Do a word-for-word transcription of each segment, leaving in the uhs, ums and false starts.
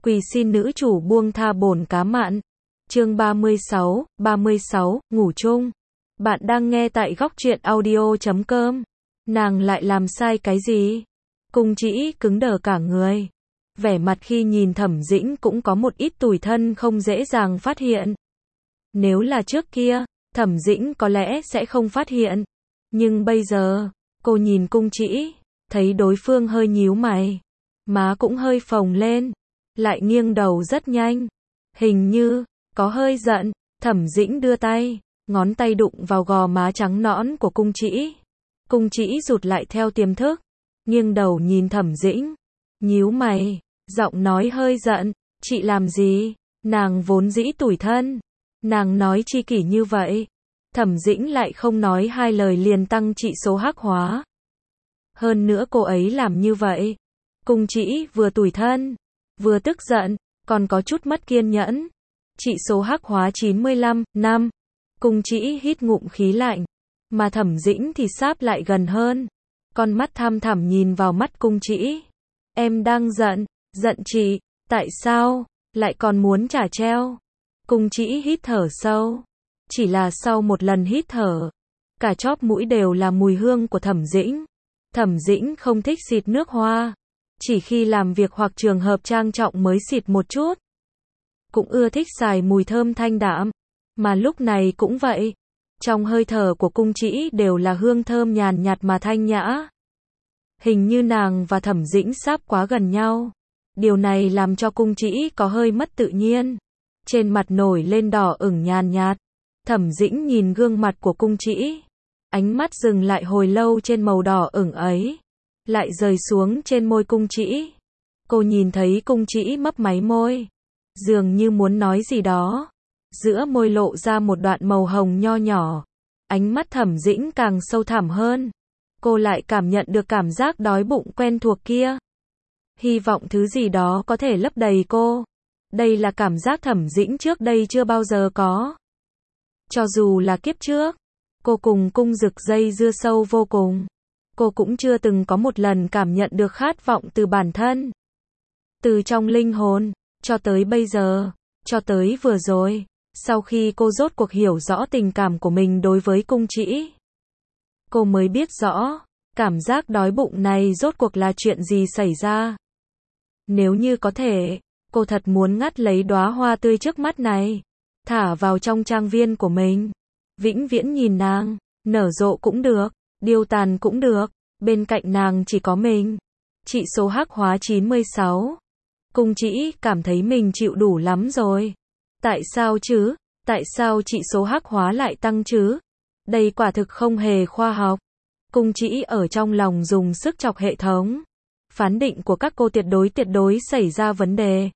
Quỳ xin nữ chủ buông tha bổn cá mặn. Chương ba mươi sáu, ba mươi sáu, ngủ chung. Bạn đang nghe tại góc truyện audio chấm com. Nàng lại làm sai cái gì? Cung Trĩ cứng đờ cả người. Vẻ mặt khi nhìn Thẩm Dĩnh cũng có một ít tủi thân không dễ dàng phát hiện. Nếu là trước kia, Thẩm Dĩnh có lẽ sẽ không phát hiện. Nhưng bây giờ, cô nhìn Cung Trĩ, thấy đối phương hơi nhíu mày, má cũng hơi phồng lên, lại nghiêng đầu rất nhanh. Hình như, có hơi giận. Thẩm Dĩnh đưa tay, ngón tay đụng vào gò má trắng nõn của Cung Trĩ. Cung Trĩ rụt lại theo tiềm thức, nghiêng đầu nhìn Thẩm Dĩnh, nhíu mày, giọng nói hơi giận, chị làm gì? Nàng vốn dĩ tủi thân, nàng nói chi kỷ như vậy. Thẩm Dĩnh lại không nói hai lời liền tăng trị số hắc hóa. Hơn nữa cô ấy làm như vậy, Cung Trĩ vừa tủi thân, vừa tức giận, còn có chút mất kiên nhẫn. Trị số hắc hóa chín mươi lăm, năm. Cung Trĩ hít ngụm khí lạnh, mà Thẩm Dĩnh thì sáp lại gần hơn. Con mắt tham thẳm nhìn vào mắt Cung Trĩ. Em đang giận, giận chị, tại sao, lại còn muốn trả treo? Cung Trĩ hít thở sâu. Chỉ là sau một lần hít thở, cả chóp mũi đều là mùi hương của Thẩm Dĩnh. Thẩm Dĩnh không thích xịt nước hoa, chỉ khi làm việc hoặc trường hợp trang trọng mới xịt một chút. Cũng ưa thích xài mùi thơm thanh đạm, mà lúc này cũng vậy. Trong hơi thở của Cung Trĩ đều là hương thơm nhàn nhạt mà thanh nhã. Hình như nàng và Thẩm Dĩnh sáp quá gần nhau. Điều này làm cho Cung Trĩ có hơi mất tự nhiên. Trên mặt nổi lên đỏ ửng nhàn nhạt. Thẩm Dĩnh nhìn gương mặt của Cung Trĩ, ánh mắt dừng lại hồi lâu trên màu đỏ ửng ấy, lại rời xuống trên môi Cung Trĩ. Cô nhìn thấy Cung Trĩ mấp máy môi, dường như muốn nói gì đó. Giữa môi lộ ra một đoạn màu hồng nho nhỏ. Ánh mắt Thẩm Dĩnh càng sâu thẳm hơn. Cô lại cảm nhận được cảm giác đói bụng quen thuộc kia. Hy vọng thứ gì đó có thể lấp đầy cô. Đây là cảm giác Thẩm Dĩnh trước đây chưa bao giờ có. Cho dù là kiếp trước, cô cùng Cung Dực dây dưa sâu vô cùng, cô cũng chưa từng có một lần cảm nhận được khát vọng từ bản thân. Từ trong linh hồn, cho tới bây giờ, cho tới vừa rồi, sau khi cô rốt cuộc hiểu rõ tình cảm của mình đối với Cung Trĩ, cô mới biết rõ, cảm giác đói bụng này rốt cuộc là chuyện gì xảy ra. Nếu như có thể, cô thật muốn ngắt lấy đóa hoa tươi trước mắt này, thả vào trong trang viên của mình, vĩnh viễn nhìn nàng, nở rộ cũng được, điêu tàn cũng được, bên cạnh nàng chỉ có mình. Trị số hắc hóa chín mươi sáu. Cung Trĩ cảm thấy mình chịu đủ lắm rồi. Tại sao chứ? Tại sao trị số hắc hóa lại tăng chứ? Đây quả thực không hề khoa học. Cung Trĩ ở trong lòng dùng sức chọc hệ thống. Phán định của các cô tuyệt đối tuyệt đối xảy ra vấn đề.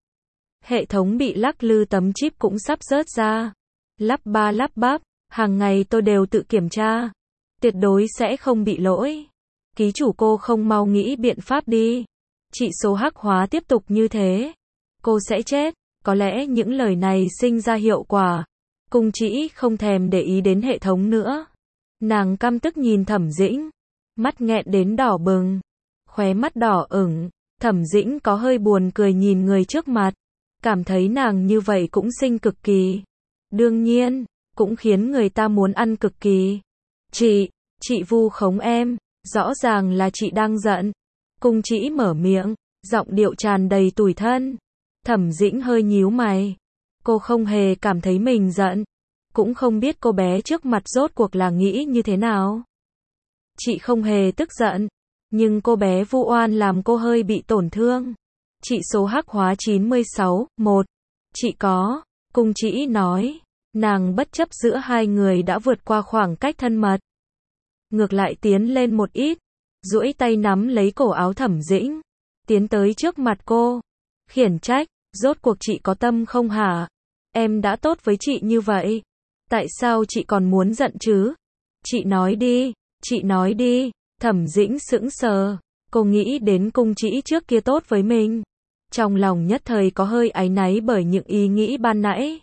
Hệ thống bị lắc lư, tấm chip cũng sắp rớt ra. Lắp ba lắp bắp, hàng ngày tôi đều tự kiểm tra. Tuyệt đối sẽ không bị lỗi. Ký chủ cô không mau nghĩ biện pháp đi. Trị số hắc hóa tiếp tục như thế, cô sẽ chết. Có lẽ những lời này sinh ra hiệu quả. Cung Trĩ không thèm để ý đến hệ thống nữa. Nàng căm tức nhìn Thẩm Dĩnh, mắt nghẹn đến đỏ bừng, khóe mắt đỏ ửng. Thẩm Dĩnh có hơi buồn cười nhìn người trước mặt, cảm thấy nàng như vậy cũng xinh cực kỳ. Đương nhiên, cũng khiến người ta muốn ăn cực kỳ. Chị, chị vu khống em, rõ ràng là chị đang giận. Cung Trĩ mở miệng, giọng điệu tràn đầy tủi thân. Thẩm Dĩnh hơi nhíu mày. Cô không hề cảm thấy mình giận, cũng không biết cô bé trước mặt rốt cuộc là nghĩ như thế nào. Chị không hề tức giận, nhưng cô bé vu oan làm cô hơi bị tổn thương. Trị số hắc hóa chín mươi sáu, một. Chị có, Cung Trĩ nói. Nàng bất chấp giữa hai người đã vượt qua khoảng cách thân mật, ngược lại tiến lên một ít, duỗi tay nắm lấy cổ áo Thẩm Dĩnh, tiến tới trước mặt cô, khiển trách. Rốt cuộc chị có tâm không hả? Em đã tốt với chị như vậy, tại sao chị còn muốn giận chứ? Chị nói đi, chị nói đi. Thẩm Dĩnh sững sờ, cô nghĩ đến Cung Trĩ trước kia tốt với mình, trong lòng nhất thời có hơi áy náy bởi những ý nghĩ ban nãy.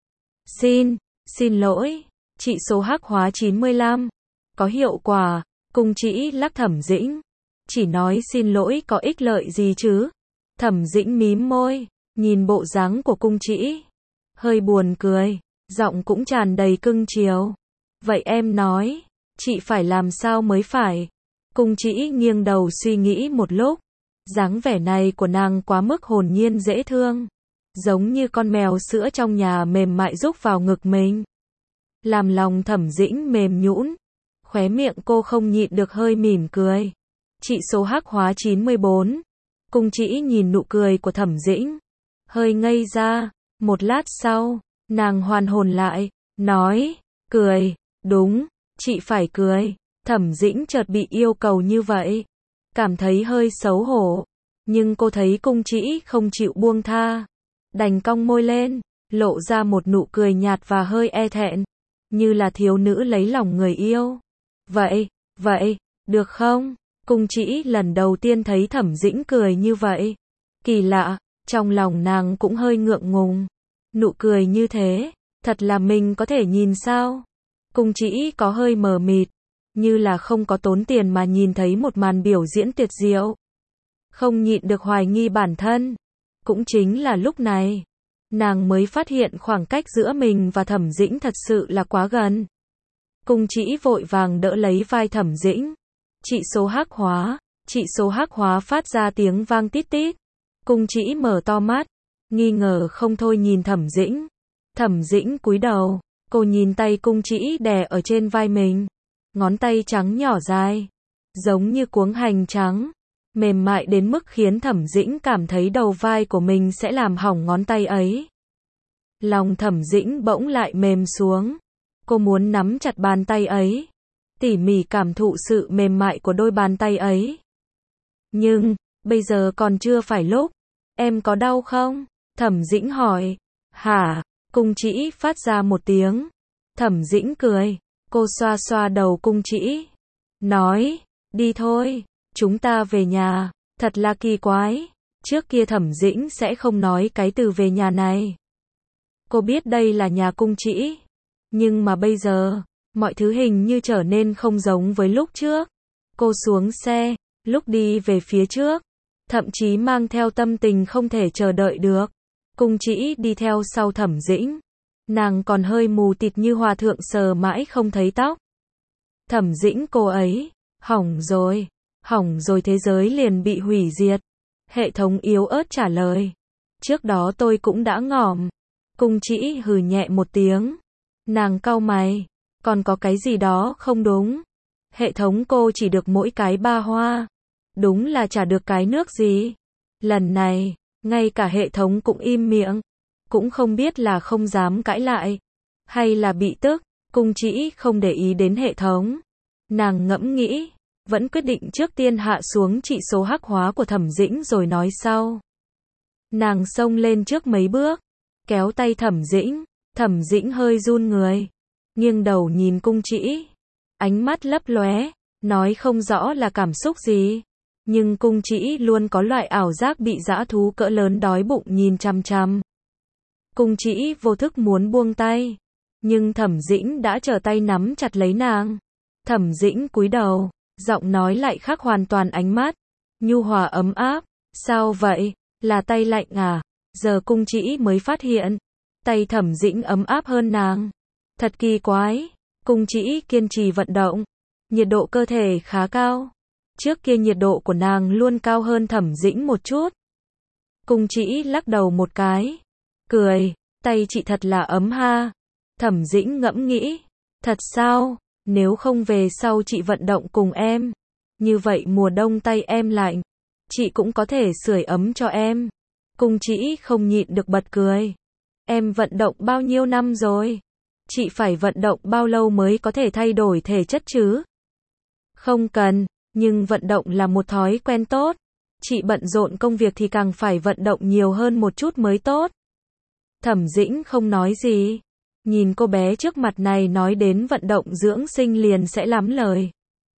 Xin, xin lỗi. Trị số hắc hóa chín mươi lăm. Có hiệu quả. Cung Trĩ lắc Thẩm Dĩnh, chỉ nói xin lỗi có ích lợi gì chứ? Thẩm Dĩnh mím môi, nhìn bộ dáng của cung trĩ, hơi buồn cười, giọng cũng tràn đầy cưng chiều. Vậy em nói, chị phải làm sao mới phải? Cung trĩ nghiêng đầu suy nghĩ một lúc, dáng vẻ này của nàng quá mức hồn nhiên dễ thương, giống như con mèo sữa trong nhà mềm mại rúc vào ngực mình, làm lòng Thẩm Dĩnh mềm nhũn, khóe miệng cô không nhịn được hơi mỉm cười. Chị số hắc hóa chín mươi bốn. Cung trĩ nhìn nụ cười của Thẩm Dĩnh, hơi ngây ra, một lát sau, nàng hoàn hồn lại, nói, cười, đúng, chị phải cười. Thẩm Dĩnh chợt bị yêu cầu như vậy, cảm thấy hơi xấu hổ, nhưng cô thấy cung trĩ không chịu buông tha, đành cong môi lên, lộ ra một nụ cười nhạt và hơi e thẹn, như là thiếu nữ lấy lòng người yêu. Vậy, vậy, được không? Cung trĩ lần đầu tiên thấy Thẩm Dĩnh cười như vậy. Kỳ lạ, trong lòng nàng cũng hơi ngượng ngùng. Nụ cười như thế, thật là mình có thể nhìn sao? Cung trĩ có hơi mờ mịt, như là không có tốn tiền mà nhìn thấy một màn biểu diễn tuyệt diệu. Không nhịn được hoài nghi bản thân. Cũng chính là lúc này, nàng mới phát hiện khoảng cách giữa mình và Thẩm Dĩnh thật sự là quá gần. Cung trĩ vội vàng đỡ lấy vai Thẩm Dĩnh. Chị số hắc hóa, chị số hắc hóa phát ra tiếng vang tít tít. Cung trĩ mở to mắt, nghi ngờ không thôi nhìn Thẩm Dĩnh. Thẩm Dĩnh cúi đầu, cô nhìn tay cung trĩ đè ở trên vai mình. Ngón tay trắng nhỏ dài, giống như cuống hành trắng, mềm mại đến mức khiến Thẩm Dĩnh cảm thấy đầu vai của mình sẽ làm hỏng ngón tay ấy. Lòng Thẩm Dĩnh bỗng lại mềm xuống. Cô muốn nắm chặt bàn tay ấy, tỉ mỉ cảm thụ sự mềm mại của đôi bàn tay ấy. Nhưng, bây giờ còn chưa phải lúc. Em có đau không? Thẩm Dĩnh hỏi. Hả? Cung trĩ phát ra một tiếng. Thẩm Dĩnh cười. Cô xoa xoa đầu cung trĩ, nói, đi thôi, chúng ta về nhà. Thật là kỳ quái, trước kia Thẩm Dĩnh sẽ không nói cái từ về nhà này. Cô biết đây là nhà cung trĩ, nhưng mà bây giờ, mọi thứ hình như trở nên không giống với lúc trước. Cô xuống xe, lúc đi về phía trước, thậm chí mang theo tâm tình không thể chờ đợi được. Cung trĩ đi theo sau Thẩm Dĩnh. Nàng còn hơi mù tịt như hòa thượng sờ mãi không thấy tóc. Thẩm Dĩnh cô ấy, hỏng rồi, hỏng rồi thế giới liền bị hủy diệt. Hệ thống yếu ớt trả lời. Trước đó tôi cũng đã ngỏm. Cung trĩ hừ nhẹ một tiếng. Nàng cau mày, còn có cái gì đó không đúng. Hệ thống cô chỉ được mỗi cái ba hoa. Đúng là chả được cái nước gì. Lần này, ngay cả hệ thống cũng im miệng. Cũng không biết là không dám cãi lại, hay là bị tức. Cung trĩ không để ý đến hệ thống. Nàng ngẫm nghĩ, vẫn quyết định trước tiên hạ xuống trị số hắc hóa của Thẩm Dĩnh rồi nói sau. Nàng xông lên trước mấy bước, kéo tay Thẩm Dĩnh. Thẩm Dĩnh hơi run người, nghiêng đầu nhìn cung trĩ, ánh mắt lấp lóe, nói không rõ là cảm xúc gì. Nhưng cung trĩ luôn có loại ảo giác bị dã thú cỡ lớn đói bụng nhìn chằm chằm. Cung trĩ vô thức muốn buông tay, nhưng Thẩm Dĩnh đã trở tay nắm chặt lấy nàng. Thẩm Dĩnh cúi đầu, giọng nói lại khác hoàn toàn ánh mắt, nhu hòa ấm áp. Sao vậy? Là tay lạnh à? Giờ cung trĩ mới phát hiện, tay Thẩm Dĩnh ấm áp hơn nàng. Thật kỳ quái. Cung trĩ kiên trì vận động, nhiệt độ cơ thể khá cao. Trước kia nhiệt độ của nàng luôn cao hơn Thẩm Dĩnh một chút. Cung trĩ lắc đầu một cái, cười, tay chị thật là ấm ha. Thẩm Dĩnh ngẫm nghĩ, thật sao? Nếu không về sau chị vận động cùng em, như vậy mùa đông tay em lạnh, chị cũng có thể sưởi ấm cho em. Cung trĩ không nhịn được bật cười. Em vận động bao nhiêu năm rồi? Chị phải vận động bao lâu mới có thể thay đổi thể chất chứ? Không cần, nhưng vận động là một thói quen tốt. Chị bận rộn công việc thì càng phải vận động nhiều hơn một chút mới tốt. Thẩm Dĩnh không nói gì. Nhìn cô bé trước mặt này nói đến vận động dưỡng sinh liền sẽ lắm lời.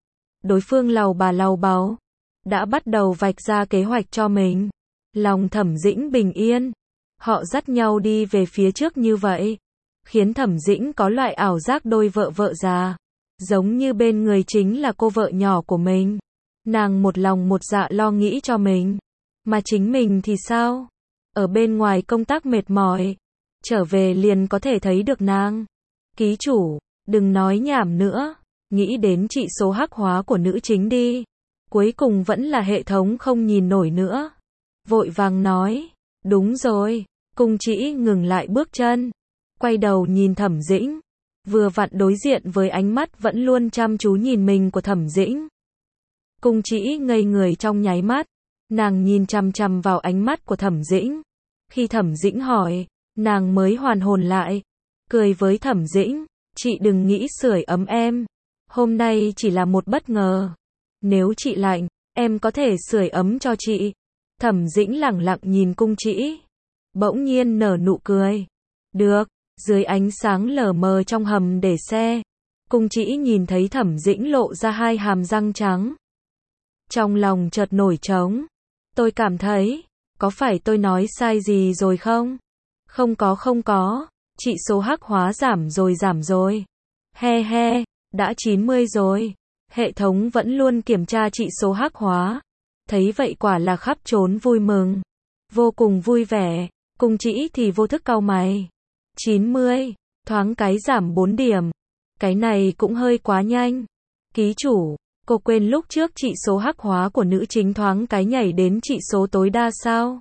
Đối phương lầu bà lầu bầu, đã bắt đầu vạch ra kế hoạch cho mình. Lòng Thẩm Dĩnh bình yên. Họ dắt nhau đi về phía trước như vậy, khiến Thẩm Dĩnh có loại ảo giác đôi vợ vợ già. Giống như bên người chính là cô vợ nhỏ của mình. Nàng một lòng một dạ lo nghĩ cho mình. Mà chính mình thì sao? ở bên ngoài công tác mệt mỏi, trở về liền có thể thấy được nàng. Ký chủ, đừng nói nhảm nữa, nghĩ đến trị số hắc hóa của nữ chính đi. Cuối cùng vẫn là hệ thống không nhìn nổi nữa. Vội vàng nói, đúng rồi, Cung Trĩ ngừng lại bước chân, quay đầu nhìn Thẩm Dĩnh, vừa vặn đối diện với ánh mắt vẫn luôn chăm chú nhìn mình của Thẩm Dĩnh. Cung Trĩ ngây người trong nháy mắt, nàng nhìn chằm chằm vào ánh mắt của Thẩm Dĩnh. Khi Thẩm Dĩnh hỏi, nàng mới hoàn hồn lại, cười với Thẩm Dĩnh, chị đừng nghĩ sưởi ấm em, hôm nay chỉ là một bất ngờ. Nếu chị lạnh, em có thể sưởi ấm cho chị. Thẩm Dĩnh lẳng lặng nhìn Cung Trĩ, bỗng nhiên nở nụ cười. Được, dưới ánh sáng lờ mờ trong hầm để xe, Cung Trĩ nhìn thấy Thẩm Dĩnh lộ ra hai hàm răng trắng. Trong lòng chợt nổi trống. Tôi cảm thấy, có phải tôi nói sai gì rồi không? Không có không có, trị số hắc hóa giảm rồi giảm rồi. He he, đã chín mươi rồi. Hệ thống vẫn luôn kiểm tra trị số hắc hóa. Thấy vậy quả là khắp trốn vui mừng. Vô cùng vui vẻ. Cung Trĩ thì vô thức cau mày. chín mươi, thoáng cái giảm bốn điểm. Cái này cũng hơi quá nhanh. Ký chủ, cô quên lúc trước trị số hắc hóa của nữ chính thoáng cái nhảy đến trị số tối đa sao?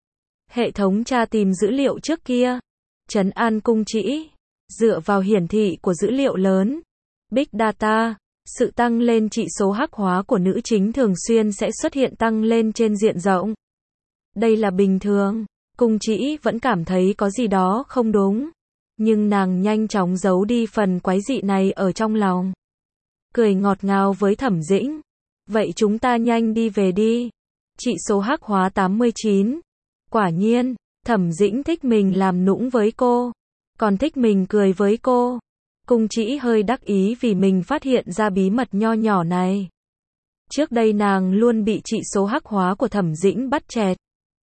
Hệ thống tra tìm dữ liệu trước kia. Trấn an Cung Trĩ. Dựa vào hiển thị của dữ liệu lớn, Big Data, sự tăng lên trị số hắc hóa của nữ chính thường xuyên sẽ xuất hiện tăng lên trên diện rộng. Đây là bình thường. Cung Trĩ vẫn cảm thấy có gì đó không đúng. Nhưng nàng nhanh chóng giấu đi phần quái dị này ở trong lòng. Cười ngọt ngào với Thẩm Dĩnh. Vậy chúng ta nhanh đi về đi. Trị số hắc hóa tám mươi chín. Quả nhiên, Thẩm Dĩnh thích mình làm nũng với cô. Còn thích mình cười với cô. Cung Trĩ hơi đắc ý vì mình phát hiện ra bí mật nho nhỏ này. Trước đây nàng luôn bị trị số hắc hóa của Thẩm Dĩnh bắt chẹt.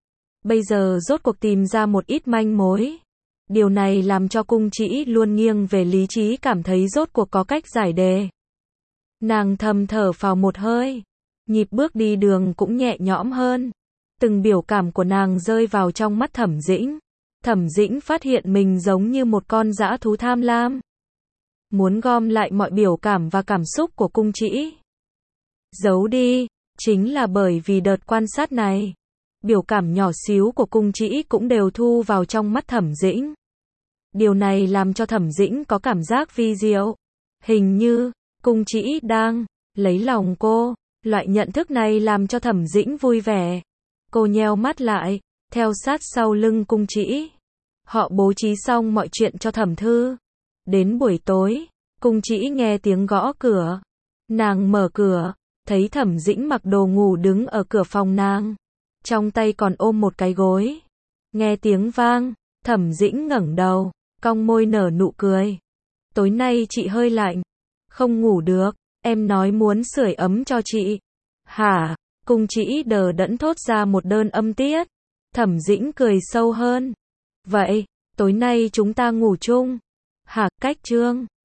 Bây giờ rốt cuộc tìm ra một ít manh mối. Điều này làm cho Cung Trĩ luôn nghiêng về lý trí, cảm thấy rốt cuộc có cách giải đề. Nàng thầm thở phào một hơi. Nhịp bước đi đường cũng nhẹ nhõm hơn. Từng biểu cảm của nàng rơi vào trong mắt Thẩm Dĩnh. Thẩm Dĩnh phát hiện mình giống như một con dã thú tham lam. Muốn gom lại mọi biểu cảm và cảm xúc của Cung Trĩ. Giấu đi, chính là bởi vì đợt quan sát này. Biểu cảm nhỏ xíu của Cung Trĩ cũng đều thu vào trong mắt Thẩm Dĩnh. Điều này làm cho Thẩm Dĩnh có cảm giác vi diệu. Hình như, Cung Trĩ đang lấy lòng cô. Loại nhận thức này làm cho Thẩm Dĩnh vui vẻ. Cô nheo mắt lại, theo sát sau lưng Cung Trĩ. Họ bố trí xong mọi chuyện cho Thẩm Thư. Đến buổi tối, Cung Trĩ nghe tiếng gõ cửa. Nàng mở cửa, thấy Thẩm Dĩnh mặc đồ ngủ đứng ở cửa phòng nàng. Trong tay còn ôm một cái gối. Nghe tiếng vang, Thẩm Dĩnh ngẩng đầu, cong môi nở nụ cười. Tối nay chị hơi lạnh. Không ngủ được, em nói muốn sưởi ấm cho chị. Hả? Cung Trĩ đờ đẫn thốt ra một đơn âm tiết. Thẩm Dĩnh cười sâu hơn. Vậy, tối nay chúng ta ngủ chung. Hả? Cách chương